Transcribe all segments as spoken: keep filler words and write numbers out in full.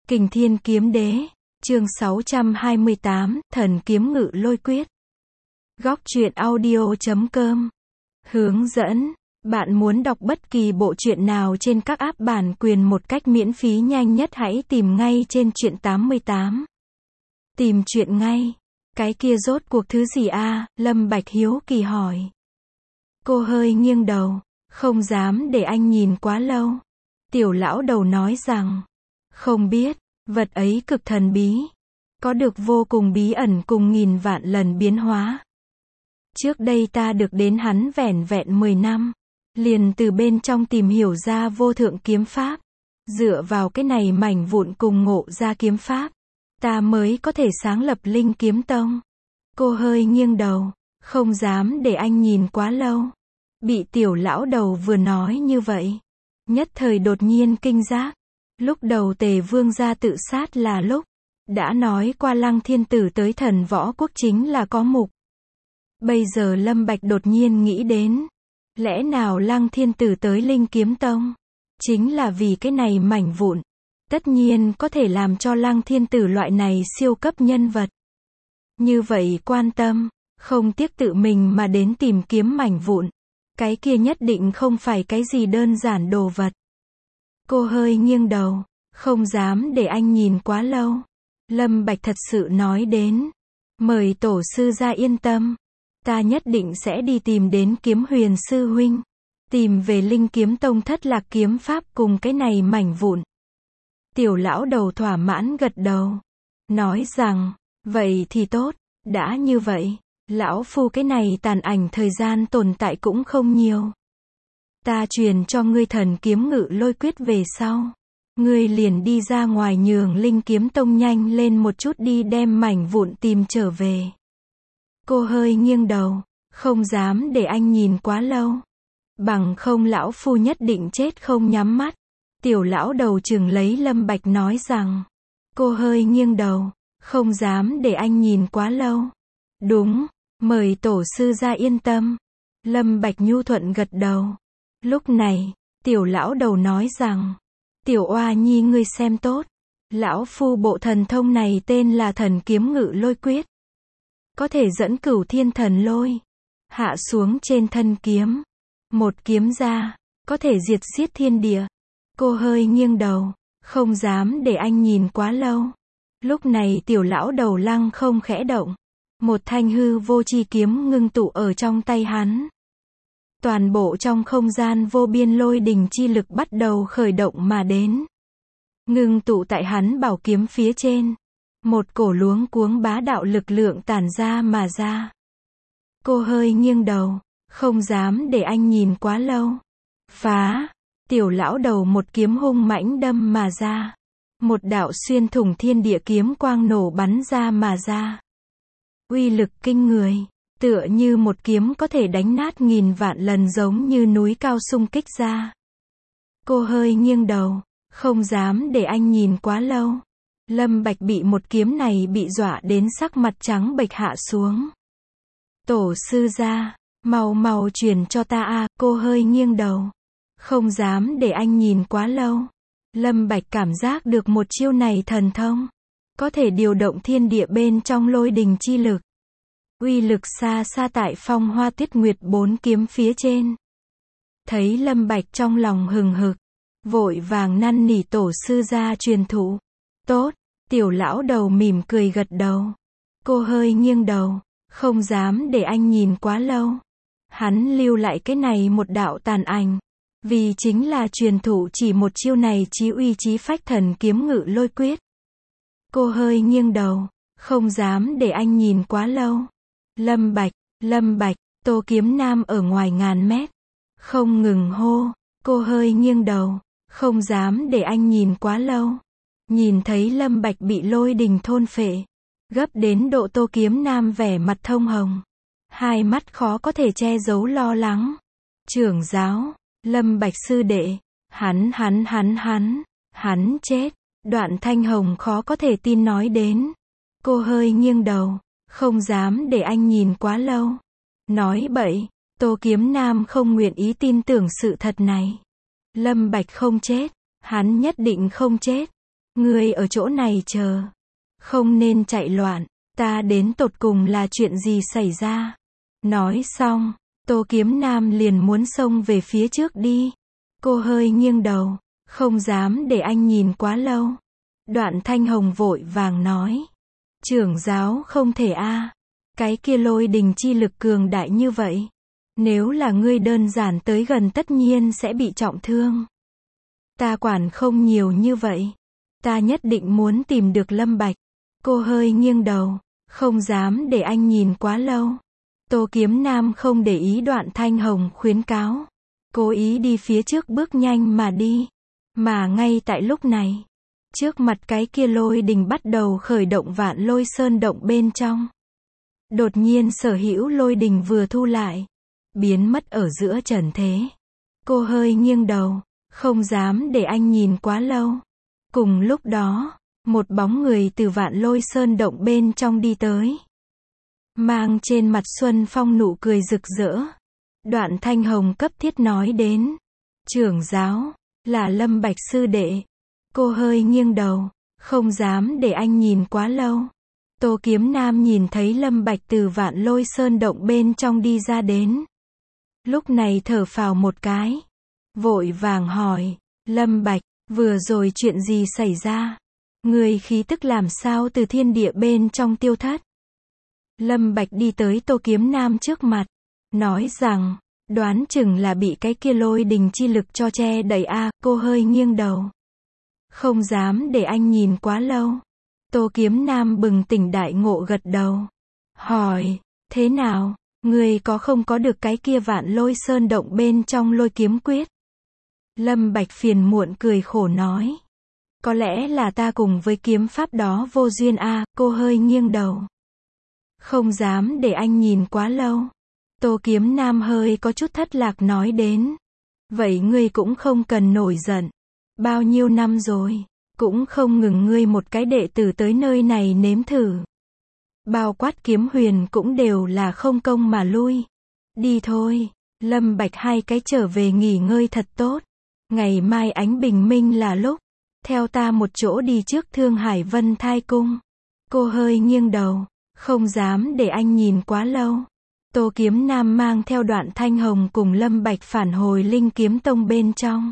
Kình Thiên Kiếm Đế, chương sáu trăm hai mươi tám, Thần Kiếm Ngự Lôi Quyết. Góc truyện audio chấm com. Hướng dẫn, bạn muốn đọc bất kỳ bộ truyện nào trên các app bản quyền một cách miễn phí nhanh nhất hãy tìm ngay trên truyện tám mươi tám. Tìm truyện ngay. Cái kia rốt cuộc thứ gì a? Lâm Bạch hiếu kỳ hỏi. Cô hơi nghiêng đầu, không dám để anh nhìn quá lâu. Tiểu lão đầu nói rằng, không biết, vật ấy cực thần bí, có được vô cùng bí ẩn cùng nghìn vạn lần biến hóa. Trước đây ta được đến hắn vẻn vẹn mười năm, liền từ bên trong tìm hiểu ra vô thượng kiếm pháp, dựa vào cái này mảnh vụn cùng ngộ ra kiếm pháp, ta mới có thể sáng lập Linh Kiếm Tông. Cô hơi nghiêng đầu, không dám để anh nhìn quá lâu. Bị tiểu lão đầu vừa nói như vậy, nhất thời đột nhiên kinh giác. Lúc đầu Tề Vương gia tự sát là lúc đã nói qua Lăng Thiên Tử tới Thần Võ Quốc chính là có mục. Bây giờ Lâm Bạch đột nhiên nghĩ đến, lẽ nào Lăng Thiên Tử tới Linh Kiếm Tông chính là vì cái này mảnh vụn, tất nhiên có thể làm cho Lăng Thiên Tử loại này siêu cấp nhân vật như vậy quan tâm, không tiếc tự mình mà đến tìm kiếm mảnh vụn, cái kia nhất định không phải cái gì đơn giản đồ vật. Cô hơi nghiêng đầu, không dám để anh nhìn quá lâu. Lâm Bạch thật sự nói đến, mời tổ sư ra yên tâm, ta nhất định sẽ đi tìm đến Kiếm Huyền sư huynh, tìm về Linh Kiếm Tông thất lạc kiếm pháp cùng cái này mảnh vụn. Tiểu lão đầu thỏa mãn gật đầu, nói rằng, vậy thì tốt, đã như vậy, lão phu cái này tàn ảnh thời gian tồn tại cũng không nhiều. Ta truyền cho ngươi Thần Kiếm Ngự Lôi Quyết về sau, ngươi liền đi ra ngoài nhường Linh Kiếm Tông nhanh lên một chút đi đem mảnh vụn tìm trở về. Cô hơi nghiêng đầu, không dám để anh nhìn quá lâu. Bằng không lão phu nhất định chết không nhắm mắt. Tiểu lão đầu chừng lấy Lâm Bạch nói rằng, cô hơi nghiêng đầu, không dám để anh nhìn quá lâu. Đúng, mời tổ sư ra yên tâm. Lâm Bạch nhu thuận gật đầu. Lúc này, tiểu lão đầu nói rằng, tiểu oa nhi ngươi xem tốt, lão phu bộ thần thông này tên là Thần Kiếm Ngự Lôi Quyết, có thể dẫn cửu thiên thần lôi hạ xuống trên thân kiếm, một kiếm ra, có thể diệt xiết thiên địa. Cô hơi nghiêng đầu, không dám để anh nhìn quá lâu. Lúc này tiểu lão đầu lăng không khẽ động, một thanh hư vô chi kiếm ngưng tụ ở trong tay hắn. Toàn bộ trong không gian vô biên lôi đình chi lực bắt đầu khởi động mà đến. Ngưng tụ tại hắn bảo kiếm phía trên. Một cổ luống cuống bá đạo lực lượng tản ra mà ra. Cô hơi nghiêng đầu, không dám để anh nhìn quá lâu. Phá! Tiểu lão đầu một kiếm hung mãnh đâm mà ra. Một đạo xuyên thủng thiên địa kiếm quang nổ bắn ra mà ra. Uy lực kinh người. Tựa như một kiếm có thể đánh nát nghìn vạn lần giống như núi cao xung kích ra. Cô hơi nghiêng đầu, không dám để anh nhìn quá lâu. Lâm Bạch bị một kiếm này bị dọa đến sắc mặt trắng bệch hạ xuống. Tổ sư ra, mau mau truyền cho ta a. Cô hơi nghiêng đầu, không dám để anh nhìn quá lâu. Lâm Bạch cảm giác được một chiêu này thần thông, có thể điều động thiên địa bên trong lôi đình chi lực. Uy lực xa xa tại Phong Hoa Tuyết Nguyệt bốn kiếm phía trên. Thấy Lâm Bạch trong lòng hừng hực, vội vàng năn nỉ tổ sư ra truyền thụ. Tốt, tiểu lão đầu mỉm cười gật đầu. Cô hơi nghiêng đầu, không dám để anh nhìn quá lâu. Hắn lưu lại cái này một đạo tàn ảnh, vì chính là truyền thụ chỉ một chiêu này chí uy chí phách Thần Kiếm Ngự Lôi Quyết. Cô hơi nghiêng đầu, không dám để anh nhìn quá lâu. Lâm Bạch, Lâm Bạch, Tô Kiếm Nam ở ngoài ngàn mét, không ngừng hô. Cô hơi nghiêng đầu, không dám để anh nhìn quá lâu. Nhìn thấy Lâm Bạch bị lôi đình thôn phệ, gấp đến độ Tô Kiếm Nam vẻ mặt thông hồng, hai mắt khó có thể che giấu lo lắng. Trưởng giáo, Lâm Bạch sư đệ, hắn hắn hắn hắn, hắn chết. Đoạn Thanh Hồng khó có thể tin nói đến. Cô hơi nghiêng đầu, không dám để anh nhìn quá lâu. Nói bậy, Tô Kiếm Nam không nguyện ý tin tưởng sự thật này. Lâm Bạch không chết, hắn nhất định không chết. Ngươi ở chỗ này chờ. Không nên chạy loạn. Ta đến tột cùng là chuyện gì xảy ra? Nói xong, Tô Kiếm Nam liền muốn xông về phía trước đi. Cô hơi nghiêng đầu, không dám để anh nhìn quá lâu. Đoạn Thanh Hồng vội vàng nói. Trưởng giáo không thể a, cái kia lôi đình chi lực cường đại như vậy. Nếu là ngươi đơn giản tới gần tất nhiên sẽ bị trọng thương. Ta quản không nhiều như vậy. Ta nhất định muốn tìm được Lâm Bạch. Cô hơi nghiêng đầu, không dám để anh nhìn quá lâu. Tô Kiếm Nam không để ý Đoạn Thanh Hồng khuyến cáo. Cố ý đi phía trước bước nhanh mà đi. Mà ngay tại lúc này, trước mặt cái kia lôi đình bắt đầu khởi động Vạn Lôi Sơn động bên trong. Đột nhiên sở hữu lôi đình vừa thu lại, biến mất ở giữa trần thế. Cô hơi nghiêng đầu, không dám để anh nhìn quá lâu. Cùng lúc đó, một bóng người từ Vạn Lôi Sơn động bên trong đi tới. Mang trên mặt Xuân Phong nụ cười rực rỡ. Đoạn Thanh Hồng cấp thiết nói đến. Trưởng giáo, là Lâm Bạch sư đệ. Cô hơi nghiêng đầu, không dám để anh nhìn quá lâu. Tô Kiếm Nam nhìn thấy Lâm Bạch từ Vạn Lôi Sơn động bên trong đi ra đến. Lúc này thở phào một cái. Vội vàng hỏi, Lâm Bạch, vừa rồi chuyện gì xảy ra? Người khí tức làm sao từ thiên địa bên trong tiêu thất? Lâm Bạch đi tới Tô Kiếm Nam trước mặt, nói rằng, đoán chừng là bị cái kia lôi đình chi lực cho che đậy a. Cô hơi nghiêng đầu, không dám để anh nhìn quá lâu. Tô Kiếm Nam bừng tỉnh đại ngộ gật đầu, hỏi, thế nào, người có không có được cái kia Vạn Lôi Sơn động bên trong lôi kiếm quyết? Lâm Bạch phiền muộn cười khổ nói, có lẽ là ta cùng với kiếm pháp đó vô duyên a. Cô hơi nghiêng đầu, không dám để anh nhìn quá lâu. Tô Kiếm Nam hơi có chút thất lạc nói đến, vậy ngươi cũng không cần nổi giận. Bao nhiêu năm rồi, cũng không ngừng ngươi một cái đệ tử tới nơi này nếm thử. Bao quát Kiếm Huyền cũng đều là không công mà lui. Đi thôi, Lâm Bạch hai cái trở về nghỉ ngơi thật tốt. Ngày mai ánh bình minh là lúc, theo ta một chỗ đi trước Thương Hải Vân Thai Cung. Cô hơi nghiêng đầu, không dám để anh nhìn quá lâu. Tô Kiếm Nam mang theo Đoạn Thanh Hồng cùng Lâm Bạch phản hồi Linh Kiếm Tông bên trong.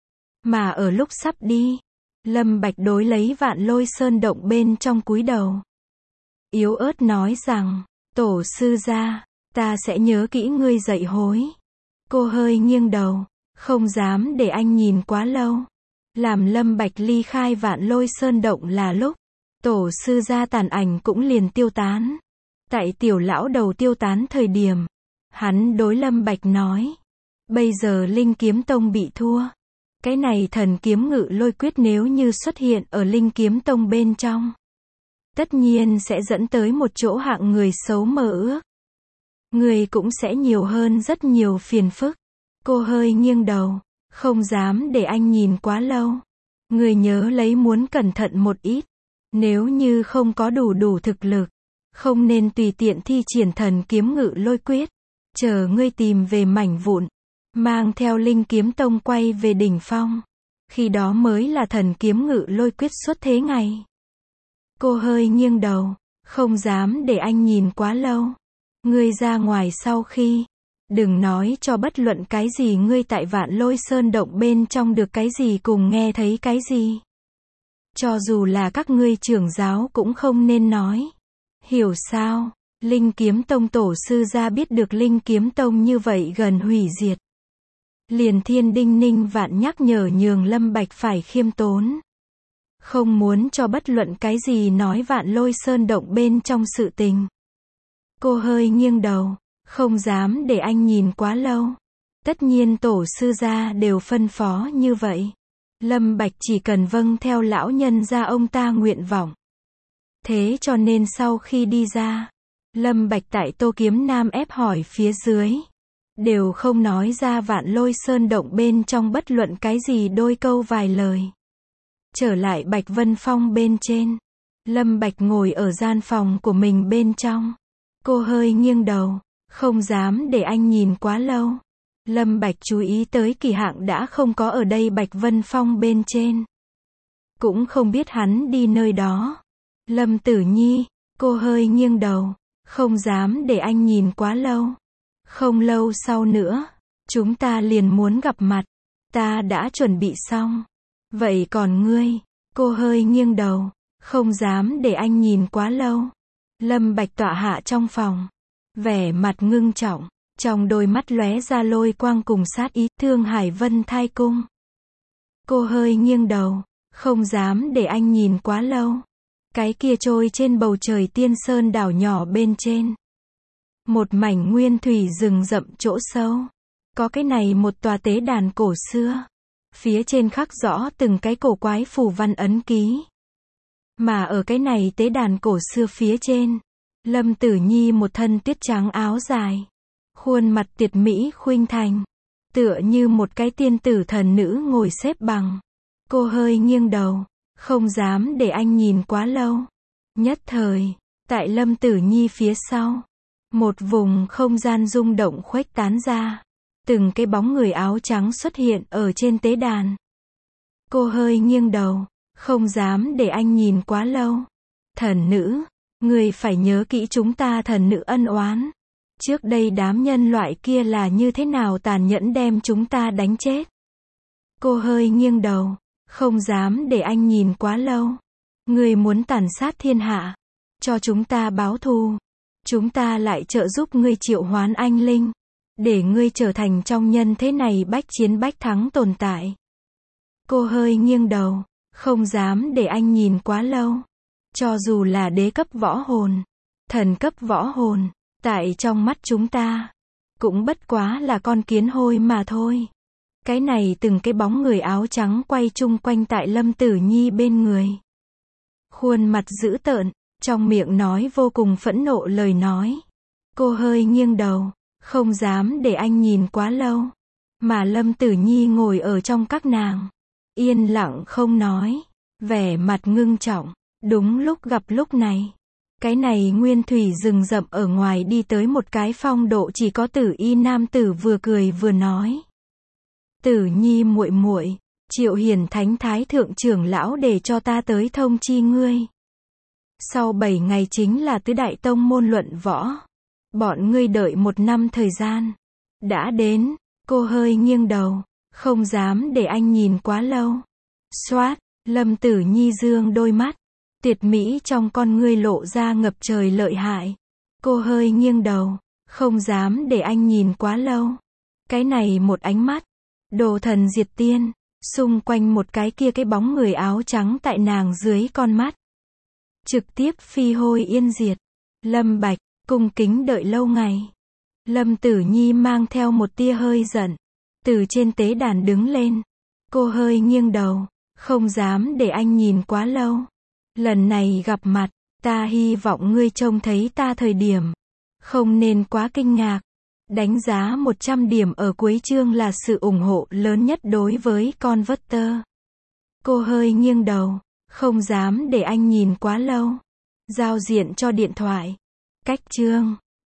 Mà ở lúc sắp đi, Lâm Bạch đối lấy Vạn Lôi Sơn động bên trong cúi đầu. Yếu ớt nói rằng, tổ sư gia, ta sẽ nhớ kỹ ngươi dạy hối. Cô hơi nghiêng đầu, không dám để anh nhìn quá lâu. Làm Lâm Bạch ly khai Vạn Lôi Sơn động là lúc, tổ sư gia tàn ảnh cũng liền tiêu tán. Tại tiểu lão đầu tiêu tán thời điểm, hắn đối Lâm Bạch nói, bây giờ Linh Kiếm Tông bị thua. Cái này thần kiếm ngự lôi quyết nếu như xuất hiện ở Linh Kiếm Tông bên trong, tất nhiên sẽ dẫn tới một chỗ hạng người xấu mơ ước. Người cũng sẽ nhiều hơn rất nhiều phiền phức. Cô hơi nghiêng đầu, không dám để anh nhìn quá lâu. Người nhớ lấy muốn cẩn thận một ít. Nếu như không có đủ đủ thực lực, không nên tùy tiện thi triển thần kiếm ngự lôi quyết. Chờ ngươi tìm về mảnh vụn, mang theo Linh Kiếm Tông quay về đỉnh phong. Khi đó mới là thần kiếm ngự lôi quyết xuất thế ngày. Cô hơi nghiêng đầu, không dám để anh nhìn quá lâu. Ngươi ra ngoài sau khi, đừng nói cho bất luận cái gì ngươi tại Vạn Lôi Sơn động bên trong được cái gì cùng nghe thấy cái gì. Cho dù là các ngươi trưởng giáo cũng không nên nói. Hiểu sao? Linh Kiếm Tông tổ sư gia biết được Linh Kiếm Tông như vậy gần hủy diệt. Liền thiên đinh ninh vạn nhắc nhở nhường Lâm Bạch phải khiêm tốn. Không muốn cho bất luận cái gì nói Vạn Lôi Sơn động bên trong sự tình. Cô hơi nghiêng đầu, không dám để anh nhìn quá lâu. Tất nhiên tổ sư gia đều phân phó như vậy. Lâm Bạch chỉ cần vâng theo lão nhân gia ông ta nguyện vọng. Thế cho nên sau khi đi ra, Lâm Bạch tại Tô Kiếm Nam ép hỏi phía dưới, đều không nói ra Vạn Lôi Sơn động bên trong bất luận cái gì đôi câu vài lời. Trở lại Bạch Vân Phong bên trên, Lâm Bạch ngồi ở gian phòng của mình bên trong. Cô hơi nghiêng đầu, không dám để anh nhìn quá lâu. Lâm Bạch chú ý tới Kỳ Hạng đã không có ở đây Bạch Vân Phong bên trên. cũng không biết hắn đi nơi đó. Lâm Tử Nhi, cô hơi nghiêng đầu, không dám để anh nhìn quá lâu. Không lâu sau nữa, chúng ta liền muốn gặp mặt. Ta đã chuẩn bị xong. Vậy còn ngươi? Cô hơi nghiêng đầu, không dám để anh nhìn quá lâu. Lâm Bạch tọa hạ trong phòng, vẻ mặt ngưng trọng, trong đôi mắt lóe ra lôi quang cùng sát ý. Thương Hải Vân Thai Cung. Cô hơi nghiêng đầu, không dám để anh nhìn quá lâu. Cái kia trôi trên bầu trời tiên sơn đảo nhỏ bên trên. Một mảnh nguyên thủy rừng rậm chỗ sâu. Có cái này một tòa tế đàn cổ xưa. Phía trên khắc rõ từng cái cổ quái phù văn ấn ký. Mà ở cái này tế đàn cổ xưa phía trên, Lâm Tử Nhi một thân tuyết trắng áo dài. Khuôn mặt tuyệt mỹ khuynh thành. Tựa như một cái tiên tử thần nữ ngồi xếp bằng. Cô hơi nghiêng đầu, không dám để anh nhìn quá lâu. Nhất thời, tại Lâm Tử Nhi phía sau, một vùng không gian rung động khuếch tán ra. Từng cái bóng người áo trắng xuất hiện ở trên tế đàn. Cô hơi nghiêng đầu, không dám để anh nhìn quá lâu. Thần nữ, người phải nhớ kỹ chúng ta thần nữ ân oán. Trước đây đám nhân loại kia là như thế nào tàn nhẫn đem chúng ta đánh chết. Cô hơi nghiêng đầu, không dám để anh nhìn quá lâu. Người muốn tàn sát thiên hạ, cho chúng ta báo thù. Chúng ta lại trợ giúp ngươi triệu hoán anh linh, để ngươi trở thành trong nhân thế này bách chiến bách thắng tồn tại. Cô hơi nghiêng đầu, không dám để anh nhìn quá lâu. Cho dù là đế cấp võ hồn, thần cấp võ hồn, tại trong mắt chúng ta, cũng bất quá là con kiến hôi mà thôi. Cái này từng cái bóng người áo trắng quay chung quanh tại Lâm Tử Nhi bên người. Khuôn mặt dữ tợn, trong miệng nói vô cùng phẫn nộ lời nói. Cô hơi nghiêng đầu, không dám để anh nhìn quá lâu. Mà Lâm Tử Nhi ngồi ở trong các nàng, yên lặng không nói, vẻ mặt ngưng trọng. Đúng lúc gặp lúc này, cái này nguyên thủy rừng rậm ở ngoài đi tới một cái phong độ chỉ có tử y nam tử vừa cười vừa nói. Tử Nhi muội muội, Triệu Hiền Thánh Thái Thượng trưởng lão để cho ta tới thông chi ngươi. Sau bảy ngày chính là tứ đại tông môn luận võ. Bọn ngươi đợi một năm thời gian. Đã đến, cô hơi nghiêng đầu, không dám để anh nhìn quá lâu. Xoát, Lâm Tử Nhi dương đôi mắt. Tuyệt mỹ trong con ngươi lộ ra ngập trời lợi hại. Cô hơi nghiêng đầu, không dám để anh nhìn quá lâu. Cái này một ánh mắt, đồ thần diệt tiên, xung quanh một cái kia cái bóng người áo trắng tại nàng dưới con mắt. Trực tiếp phi hôi yên diệt. Lâm Bạch, cung kính đợi lâu ngày. Lâm Tử Nhi mang theo một tia hơi giận. Từ trên tế đàn đứng lên. Cô hơi nghiêng đầu, không dám để anh nhìn quá lâu. Lần này gặp mặt, ta hy vọng ngươi trông thấy ta thời điểm. Không nên quá kinh ngạc. Đánh giá một trăm điểm ở cuối chương là sự ủng hộ lớn nhất đối với Converter. Cô hơi nghiêng đầu, không dám để anh nhìn quá lâu. Giao diện cho điện thoại. Cách chương.